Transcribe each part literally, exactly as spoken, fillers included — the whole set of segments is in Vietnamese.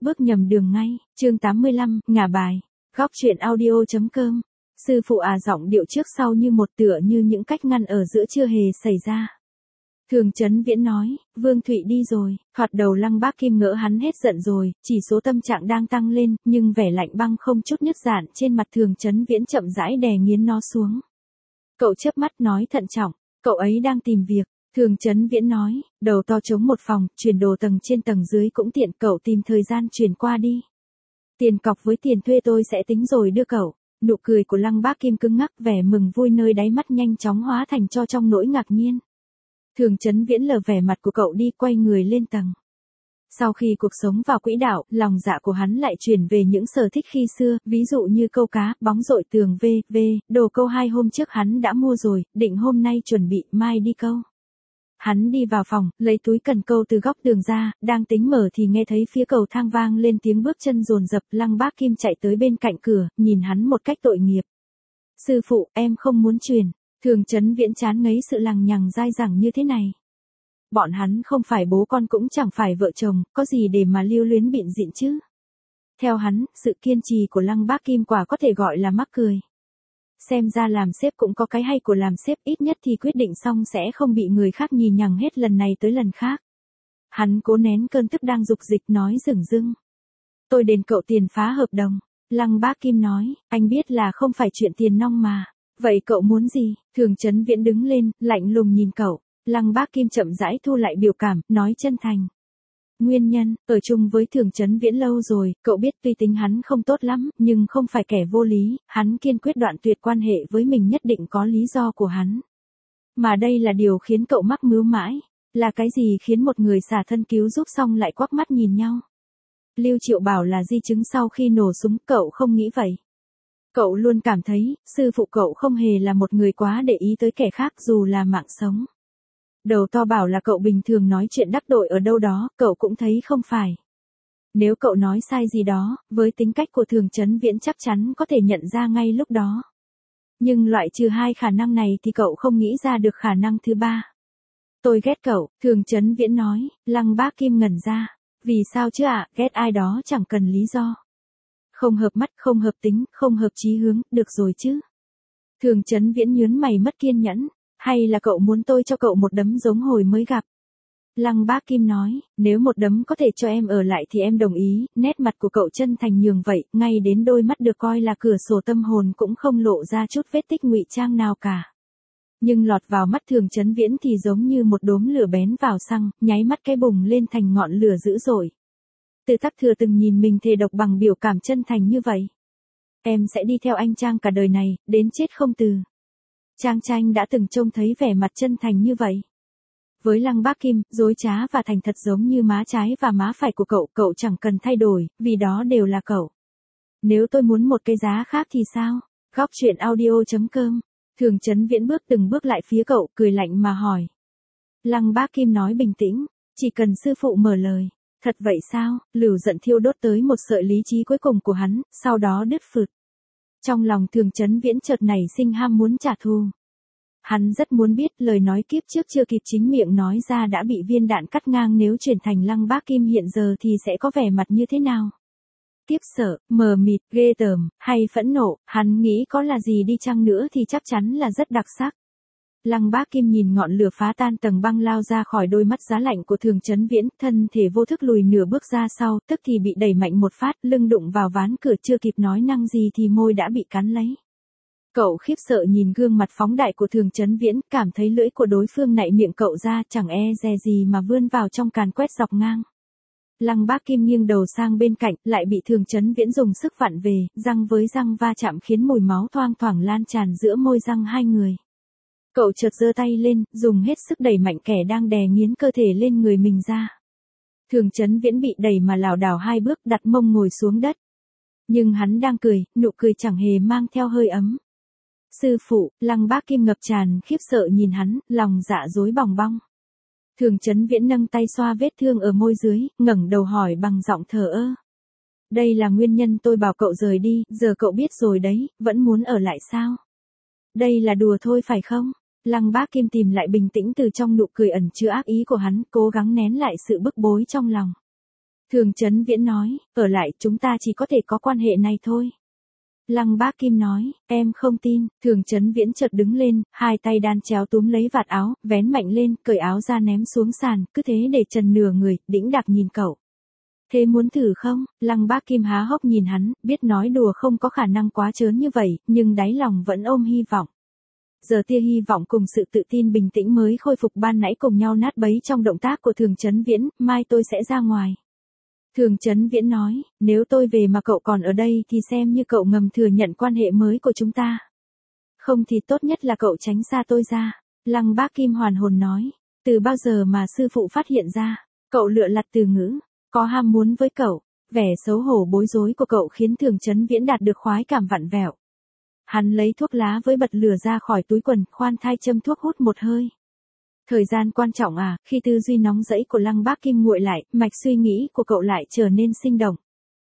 bước nhầm đường ngay. Chương tám mươi lăm, ngả bài. Góc truyện audio chấm com. Sư phụ à, giọng điệu trước sau như một, tựa như những cách ngăn ở giữa chưa hề xảy ra. Thường Chấn Viễn nói, Vương Thụy đi rồi. Thoạt đầu Lăng Bác Kim ngỡ hắn hết giận rồi, chỉ số tâm trạng đang tăng lên, nhưng vẻ lạnh băng không chút nứt dạn trên mặt Thường Chấn Viễn chậm rãi đè nghiến nó xuống. Cậu chớp mắt nói thận trọng, cậu ấy đang tìm việc. Thường Chấn Viễn nói, đầu to trống một phòng, chuyển đồ tầng trên tầng dưới cũng tiện, cậu tìm thời gian chuyển qua đi. Tiền cọc với tiền thuê tôi sẽ tính rồi đưa cậu. Nụ cười của Lăng Bác Kim cứng ngắc, vẻ mừng vui nơi đáy mắt nhanh chóng hóa thành cho trong nỗi ngạc nhiên. Thường Chấn Viễn lờ vẻ mặt của cậu đi, quay người lên tầng. Sau khi cuộc sống vào quỹ đạo, lòng dạ của hắn lại chuyển về những sở thích khi xưa, ví dụ như câu cá, bóng dội tường vê vê, đồ câu hai hôm trước hắn đã mua rồi, định hôm nay chuẩn bị, mai đi câu. Hắn đi vào phòng, lấy túi cần câu từ góc tường ra, đang tính mở thì nghe thấy phía cầu thang vang lên tiếng bước chân dồn dập. Lăng Bác Kim chạy tới bên cạnh cửa, nhìn hắn một cách tội nghiệp. Sư phụ, em không muốn truyền. Thường Chấn Viễn chán ngấy sự lằng nhằng dai dẳng như thế này. Bọn hắn không phải bố con cũng chẳng phải vợ chồng, có gì để mà lưu luyến bịn dịn chứ. Theo hắn, sự kiên trì của Lăng Bác Kim quả có thể gọi là mắc cười. Xem ra làm sếp cũng có cái hay của làm sếp, ít nhất thì quyết định xong sẽ không bị người khác nhì nhằng hết lần này tới lần khác. Hắn cố nén cơn tức đang dục dịch nói dửng dưng. Tôi đền cậu tiền phá hợp đồng. Lăng Bác Kim nói, anh biết là không phải chuyện tiền nong mà. Vậy cậu muốn gì? Thường Chấn Viễn đứng lên, lạnh lùng nhìn cậu. Lăng Bác Kim chậm rãi thu lại biểu cảm, nói chân thành. Nguyên nhân, ở chung với Thường Chấn Viễn lâu rồi, cậu biết tuy tính hắn không tốt lắm, nhưng không phải kẻ vô lý, hắn kiên quyết đoạn tuyệt quan hệ với mình nhất định có lý do của hắn. Mà đây là điều khiến cậu mắc mưu mãi, là cái gì khiến một người xả thân cứu giúp xong lại quắc mắt nhìn nhau. Lưu Triệu bảo là di chứng sau khi nổ súng, cậu không nghĩ vậy. Cậu luôn cảm thấy, sư phụ cậu không hề là một người quá để ý tới kẻ khác dù là mạng sống. Đầu to bảo là cậu bình thường nói chuyện đắc tội ở đâu đó, cậu cũng thấy không phải. Nếu cậu nói sai gì đó, với tính cách của Thường Chấn Viễn chắc chắn có thể nhận ra ngay lúc đó. Nhưng loại trừ hai khả năng này thì cậu không nghĩ ra được khả năng thứ ba. Tôi ghét cậu, Thường Chấn Viễn nói. Lăng Bác Kim ngẩn ra. Vì sao chứ ạ, à? Ghét ai đó chẳng cần lý do. Không hợp mắt, không hợp tính, không hợp chí hướng, được rồi chứ. Thường Chấn Viễn nhướng mày mất kiên nhẫn. Hay là cậu muốn tôi cho cậu một đấm giống hồi mới gặp? Lăng Bác Kim nói, nếu một đấm có thể cho em ở lại thì em đồng ý. Nét mặt của cậu chân thành nhường vậy, ngay đến đôi mắt được coi là cửa sổ tâm hồn cũng không lộ ra chút vết tích ngụy trang nào cả. Nhưng lọt vào mắt Thường Chấn Viễn thì giống như một đốm lửa bén vào xăng, nháy mắt cái bùng lên thành ngọn lửa dữ dội. Từ Tắc Thừa từng nhìn mình thề độc bằng biểu cảm chân thành như vậy. Em sẽ đi theo anh Trang cả đời này, đến chết không từ. Trang Tranh đã từng trông thấy vẻ mặt chân thành như vậy. Với Lăng Bác Kim, dối trá và thành thật giống như má trái và má phải của cậu, cậu chẳng cần thay đổi, vì đó đều là cậu. Nếu tôi muốn một cái giá khác thì sao? Góc truyện audio chấm com. Thường Chấn Viễn bước từng bước lại phía cậu, cười lạnh mà hỏi. Lăng Bác Kim nói bình tĩnh, chỉ cần sư phụ mở lời. Thật vậy sao? Lửa giận thiêu đốt tới một sợi lý trí cuối cùng của hắn, sau đó đứt phụt. Trong lòng Thường Chấn Viễn chợt nảy sinh ham muốn trả thù. Hắn rất muốn biết lời nói kiếp trước chưa kịp chính miệng nói ra đã bị viên đạn cắt ngang, nếu chuyển thành Lăng Bác Kim hiện giờ thì sẽ có vẻ mặt như thế nào. Kiếp sợ, mờ mịt, ghê tởm, hay phẫn nộ, hắn nghĩ có là gì đi chăng nữa thì chắc chắn là rất đặc sắc. Lăng Bác Kim nhìn ngọn lửa phá tan tầng băng lao ra khỏi đôi mắt giá lạnh của Thường Chấn Viễn, thân thể vô thức lùi nửa bước ra sau, tức thì bị đẩy mạnh một phát, lưng đụng vào ván cửa, chưa kịp nói năng gì thì môi đã bị cắn lấy. Cậu khiếp sợ nhìn gương mặt phóng đại của Thường Chấn Viễn, cảm thấy lưỡi của đối phương nạy miệng cậu ra, chẳng e dè gì mà vươn vào trong càn quét dọc ngang. Lăng Bác Kim nghiêng đầu sang bên cạnh, lại bị Thường Chấn Viễn dùng sức vặn về, răng với răng va chạm khiến mùi máu thoang thoảng lan tràn giữa môi răng hai người. Cậu chợt giơ tay lên, dùng hết sức đẩy mạnh kẻ đang đè nghiến cơ thể lên người mình ra. Thường Chấn Viễn bị đẩy mà lảo đảo hai bước, đặt mông ngồi xuống đất. Nhưng hắn đang cười, nụ cười chẳng hề mang theo hơi ấm. Sư phụ, Lăng Bác Kim ngập tràn khiếp sợ nhìn hắn, lòng dạ rối bòng bong. Thường Chấn Viễn nâng tay xoa vết thương ở môi dưới, ngẩng đầu hỏi bằng giọng thờ ơ. Đây là nguyên nhân tôi bảo cậu rời đi, giờ cậu biết rồi đấy, vẫn muốn ở lại sao? Đây là đùa thôi phải không? Lăng Bác Kim tìm lại bình tĩnh từ trong nụ cười ẩn chứa ác ý của hắn, cố gắng nén lại sự bức bối trong lòng. Thường Chấn Viễn nói, ở lại chúng ta chỉ có thể có quan hệ này thôi. Lăng Bác Kim nói, em không tin. Thường Chấn Viễn chợt đứng lên, hai tay đan chéo túm lấy vạt áo, vén mạnh lên, cởi áo ra ném xuống sàn, cứ thế để trần nửa người, đĩnh đạc nhìn cậu. Thế muốn thử không? Lăng Bác Kim há hốc nhìn hắn, biết nói đùa không có khả năng quá trớn như vậy, nhưng đáy lòng vẫn ôm hy vọng. Giờ tia hy vọng cùng sự tự tin bình tĩnh mới khôi phục ban nãy cùng nhau nát bấy trong động tác của Thường Chấn Viễn, mai tôi sẽ ra ngoài. Thường Chấn Viễn nói, nếu tôi về mà cậu còn ở đây thì xem như cậu ngầm thừa nhận quan hệ mới của chúng ta. Không thì tốt nhất là cậu tránh xa tôi ra. Lăng Bác Kim hoàn hồn nói, từ bao giờ mà sư phụ phát hiện ra, cậu lựa lặt từ ngữ, có ham muốn với cậu. Vẻ xấu hổ bối rối của cậu khiến Thường Chấn Viễn đạt được khoái cảm vặn vẹo. Hắn lấy thuốc lá với bật lửa ra khỏi túi quần, khoan thai châm thuốc hút một hơi. Thời gian quan trọng à, khi tư duy nóng rẫy của Lăng Bác Kim nguội lại, mạch suy nghĩ của cậu lại trở nên sinh động.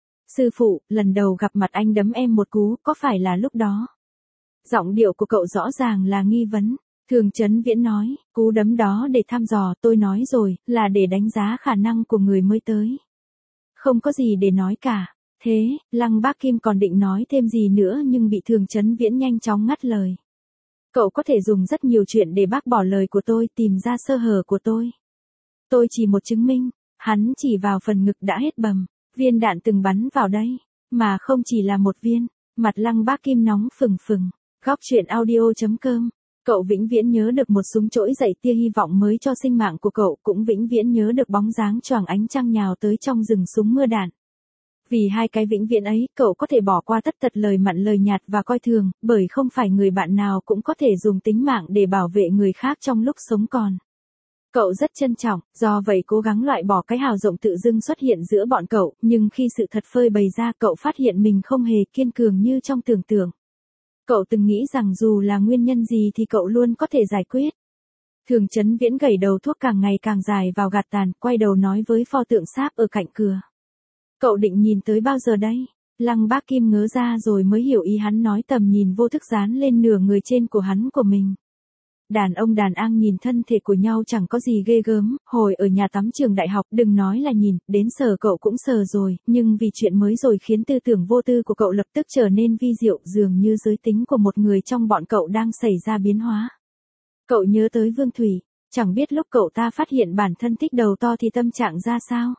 Sư phụ, lần đầu gặp mặt anh đấm em một cú, có phải là lúc đó? Giọng điệu của cậu rõ ràng là nghi vấn. Thường Chấn Viễn nói, cú đấm đó để thăm dò, tôi nói rồi, là để đánh giá khả năng của người mới tới. Không có gì để nói cả. Thế, Lăng Bác Kim còn định nói thêm gì nữa nhưng bị Thường Chấn Viễn nhanh chóng ngắt lời. Cậu có thể dùng rất nhiều chuyện để bác bỏ lời của tôi, tìm ra sơ hở của tôi. Tôi chỉ một chứng minh. Hắn chỉ vào phần ngực đã hết bầm. Viên đạn từng bắn vào đây. Mà không chỉ là một viên. Mặt Lăng Bác Kim nóng phừng phừng. Góc truyện audio chấm com. Cậu vĩnh viễn nhớ được một súng trỗi dậy tia hy vọng mới cho sinh mạng của cậu, cũng vĩnh viễn nhớ được bóng dáng choàng ánh trăng nhào tới trong rừng súng mưa đạn. Vì hai cái vĩnh viễn ấy, cậu có thể bỏ qua tất tật lời mặn lời nhạt và coi thường, bởi không phải người bạn nào cũng có thể dùng tính mạng để bảo vệ người khác trong lúc sống còn. Cậu rất trân trọng, do vậy cố gắng loại bỏ cái hào rộng tự dưng xuất hiện giữa bọn cậu, nhưng khi sự thật phơi bày ra cậu phát hiện mình không hề kiên cường như trong tưởng tượng. Cậu từng nghĩ rằng dù là nguyên nhân gì thì cậu luôn có thể giải quyết. Thường Chấn Viễn gẩy đầu thuốc càng ngày càng dài vào gạt tàn, quay đầu nói với pho tượng sáp ở cạnh cửa. Cậu định nhìn tới bao giờ đây? Lăng Bác Kim ngớ ra rồi mới hiểu ý hắn nói, tầm nhìn vô thức dán lên nửa người trên của hắn của mình. Đàn ông đàn ang nhìn thân thể của nhau chẳng có gì ghê gớm, hồi ở nhà tắm trường đại học đừng nói là nhìn, đến sờ cậu cũng sờ rồi, nhưng vì chuyện mới rồi khiến tư tưởng vô tư của cậu lập tức trở nên vi diệu, dường như giới tính của một người trong bọn cậu đang xảy ra biến hóa. Cậu nhớ tới Vương Thủy, chẳng biết lúc cậu ta phát hiện bản thân thích đầu to thì tâm trạng ra sao.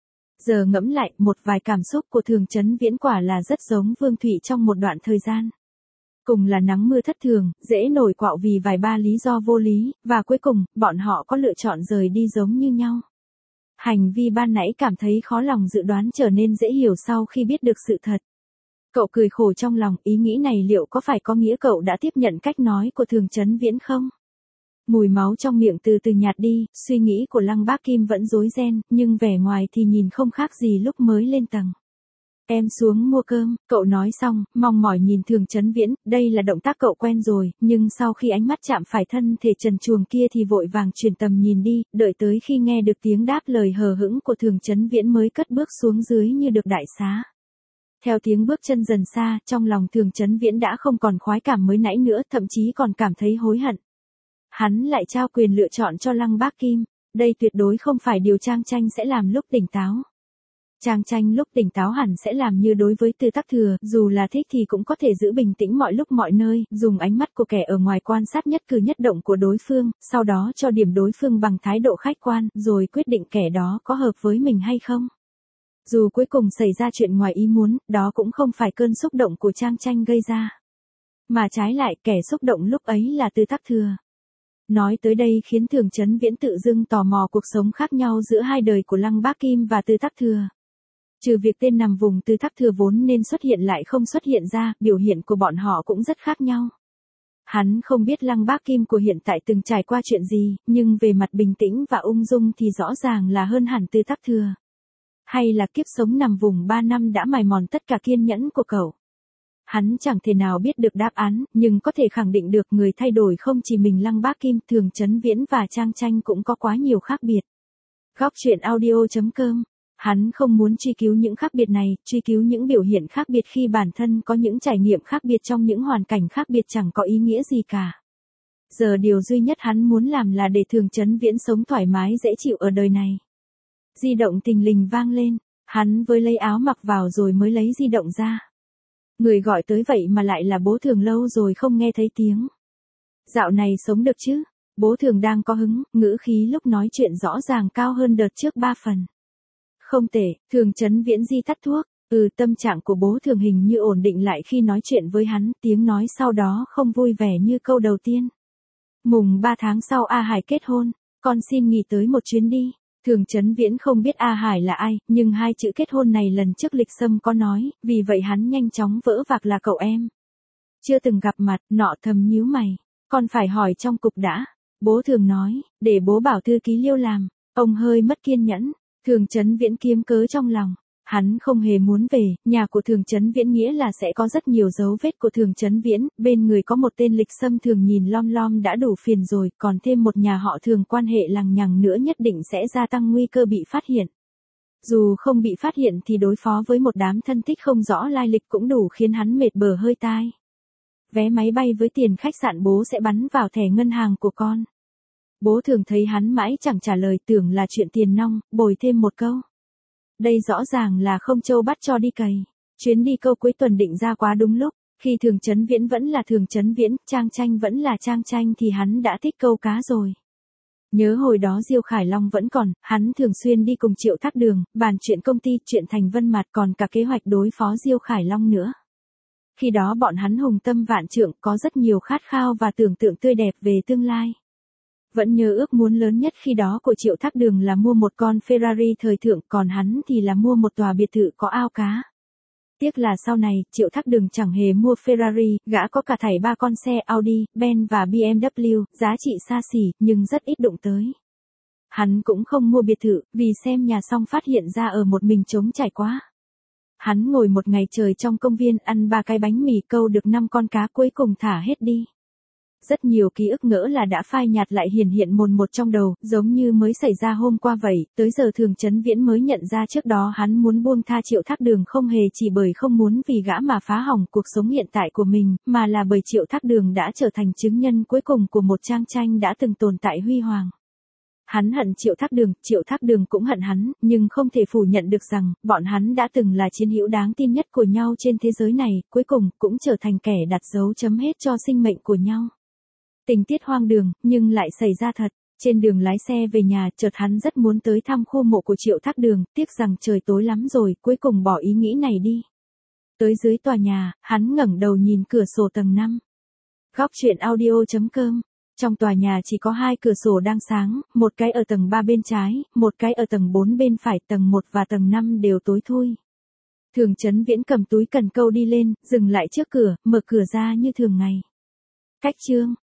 Giờ ngẫm lại, một vài cảm xúc của Thường Chấn Viễn quả là rất giống Vương Thủy trong một đoạn thời gian. Cùng là nắng mưa thất thường, dễ nổi quạo vì vài ba lý do vô lý, và cuối cùng, bọn họ có lựa chọn rời đi giống như nhau. Hành vi ban nãy cảm thấy khó lòng dự đoán trở nên dễ hiểu sau khi biết được sự thật. Cậu cười khổ trong lòng, ý nghĩ này liệu có phải có nghĩa cậu đã tiếp nhận cách nói của Thường Chấn Viễn không? Mùi máu trong miệng từ từ nhạt đi, suy nghĩ của Lăng Bác Kim vẫn rối ren, nhưng vẻ ngoài thì nhìn không khác gì lúc mới lên tầng. Em xuống mua cơm, cậu nói xong, mong mỏi nhìn Thường Chấn Viễn, đây là động tác cậu quen rồi, nhưng sau khi ánh mắt chạm phải thân thể trần truồng kia thì vội vàng chuyển tầm nhìn đi, đợi tới khi nghe được tiếng đáp lời hờ hững của Thường Chấn Viễn mới cất bước xuống dưới như được đại xá. Theo tiếng bước chân dần xa, trong lòng Thường Chấn Viễn đã không còn khoái cảm mới nãy nữa, thậm chí còn cảm thấy hối hận. Hắn lại trao quyền lựa chọn cho Lăng Bác Kim, đây tuyệt đối không phải điều Trang Tranh sẽ làm lúc tỉnh táo. Trang Tranh lúc tỉnh táo hẳn sẽ làm như đối với Tư Tắc Thừa, dù là thích thì cũng có thể giữ bình tĩnh mọi lúc mọi nơi, dùng ánh mắt của kẻ ở ngoài quan sát nhất cử nhất động của đối phương, sau đó cho điểm đối phương bằng thái độ khách quan, rồi quyết định kẻ đó có hợp với mình hay không. Dù cuối cùng xảy ra chuyện ngoài ý muốn, đó cũng không phải cơn xúc động của Trang Tranh gây ra. Mà trái lại, kẻ xúc động lúc ấy là Tư Tắc Thừa. Nói tới đây khiến Thường Chấn Viễn tự dưng tò mò cuộc sống khác nhau giữa hai đời của Lăng Bác Kim và Tư Tắc Thừa. Trừ việc tên nằm vùng Tư Tắc Thừa vốn nên xuất hiện lại không xuất hiện ra, biểu hiện của bọn họ cũng rất khác nhau. Hắn không biết Lăng Bác Kim của hiện tại từng trải qua chuyện gì, nhưng về mặt bình tĩnh và ung dung thì rõ ràng là hơn hẳn Tư Tắc Thừa. Hay là kiếp sống nằm vùng ba năm đã mài mòn tất cả kiên nhẫn của cậu. Hắn chẳng thể nào biết được đáp án, nhưng có thể khẳng định được người thay đổi không chỉ mình Lăng Bác Kim, Thường Chấn Viễn và Trang Tranh cũng có quá nhiều khác biệt. Góc truyện audio chấm com. Hắn không muốn truy cứu những khác biệt này, truy cứu những biểu hiện khác biệt khi bản thân có những trải nghiệm khác biệt trong những hoàn cảnh khác biệt chẳng có ý nghĩa gì cả. Giờ điều duy nhất hắn muốn làm là để Thường Chấn Viễn sống thoải mái dễ chịu ở đời này. Di động thình lình vang lên. Hắn với lấy áo mặc vào rồi mới lấy di động ra. Người gọi tới vậy mà lại là bố Thường, lâu rồi không nghe thấy tiếng. Dạo này sống được chứ? Bố Thường đang có hứng, ngữ khí lúc nói chuyện rõ ràng cao hơn đợt trước ba phần. Không tệ, Thường Chấn Viễn di tắt thuốc. Ừ, tâm trạng của bố Thường hình như ổn định lại khi nói chuyện với hắn, tiếng nói sau đó không vui vẻ như câu đầu tiên. Mùng ba tháng sau A Hải kết hôn, con xin nghỉ tới một chuyến đi. Thường Chấn Viễn không biết A Hải là ai, nhưng hai chữ kết hôn này lần trước Lịch Sâm có nói, vì vậy hắn nhanh chóng vỡ vạc là cậu em. Chưa từng gặp mặt, nọ thầm nhíu mày, con phải hỏi trong cục đã. Bố Thường nói, để bố bảo thư ký Liêu làm. Ông hơi mất kiên nhẫn, Thường Chấn Viễn kiếm cớ trong lòng. Hắn không hề muốn về, nhà của Thường Chấn Viễn nghĩa là sẽ có rất nhiều dấu vết của Thường Chấn Viễn, bên người có một tên Lịch Sâm Thường nhìn lom lom đã đủ phiền rồi, còn thêm một nhà họ Thường quan hệ lằng nhằng nữa nhất định sẽ gia tăng nguy cơ bị phát hiện. Dù không bị phát hiện thì đối phó với một đám thân thích không rõ lai lịch cũng đủ khiến hắn mệt bờ hơi tai. Vé máy bay với tiền khách sạn bố sẽ bắn vào thẻ ngân hàng của con. Bố Thường thấy hắn mãi chẳng trả lời, tưởng là chuyện tiền nong, bồi thêm một câu. Đây rõ ràng là không châu bắt cho đi cày. Chuyến đi câu cuối tuần định ra quá đúng lúc, khi Thường Chấn Viễn vẫn là Thường Chấn Viễn, Trang Tranh vẫn là Trang Tranh thì hắn đã thích câu cá rồi. Nhớ hồi đó Diêu Khải Long vẫn còn, hắn thường xuyên đi cùng Triệu Thác Đường, bàn chuyện công ty, chuyện Thành Vân Mạt, còn cả kế hoạch đối phó Diêu Khải Long nữa. Khi đó bọn hắn hùng tâm vạn trượng, có rất nhiều khát khao và tưởng tượng tươi đẹp về tương lai. Vẫn nhớ ước muốn lớn nhất khi đó của Triệu Thác Đường là mua một con Ferrari thời thượng, còn hắn thì là mua một tòa biệt thự có ao cá. Tiếc là sau này, Triệu Thác Đường chẳng hề mua Ferrari, gã có cả thảy ba con xe Audi, Benz và bê em vê, giá trị xa xỉ, nhưng rất ít đụng tới. Hắn cũng không mua biệt thự, vì xem nhà xong phát hiện ra ở một mình trống trải quá. Hắn ngồi một ngày trời trong công viên ăn ba cái bánh mì, câu được năm con cá, cuối cùng thả hết đi. Rất nhiều ký ức ngỡ là đã phai nhạt lại hiển hiện mồn một trong đầu, giống như mới xảy ra hôm qua vậy, tới giờ Thường Chấn Viễn mới nhận ra trước đó hắn muốn buông tha Triệu Thác Đường không hề chỉ bởi không muốn vì gã mà phá hỏng cuộc sống hiện tại của mình, mà là bởi Triệu Thác Đường đã trở thành chứng nhân cuối cùng của một Trang Tranh đã từng tồn tại huy hoàng. Hắn hận Triệu Thác Đường, Triệu Thác Đường cũng hận hắn, nhưng không thể phủ nhận được rằng, bọn hắn đã từng là chiến hữu đáng tin nhất của nhau trên thế giới này, cuối cùng cũng trở thành kẻ đặt dấu chấm hết cho sinh mệnh của nhau. Tình tiết hoang đường, nhưng lại xảy ra thật. Trên đường lái xe về nhà, chợt hắn rất muốn tới thăm khu mộ của Triệu Thác Đường, tiếc rằng trời tối lắm rồi, cuối cùng bỏ ý nghĩ này đi. Tới dưới tòa nhà, hắn ngẩng đầu nhìn cửa sổ tầng năm. Góc truyện audio chấm com. Trong tòa nhà chỉ có hai cửa sổ đang sáng, một cái ở tầng ba bên trái, một cái ở tầng bốn bên phải, tầng một và tầng năm đều tối thui. Thường Chấn Viễn cầm túi cần câu đi lên, dừng lại trước cửa, mở cửa ra như thường ngày. Cách chương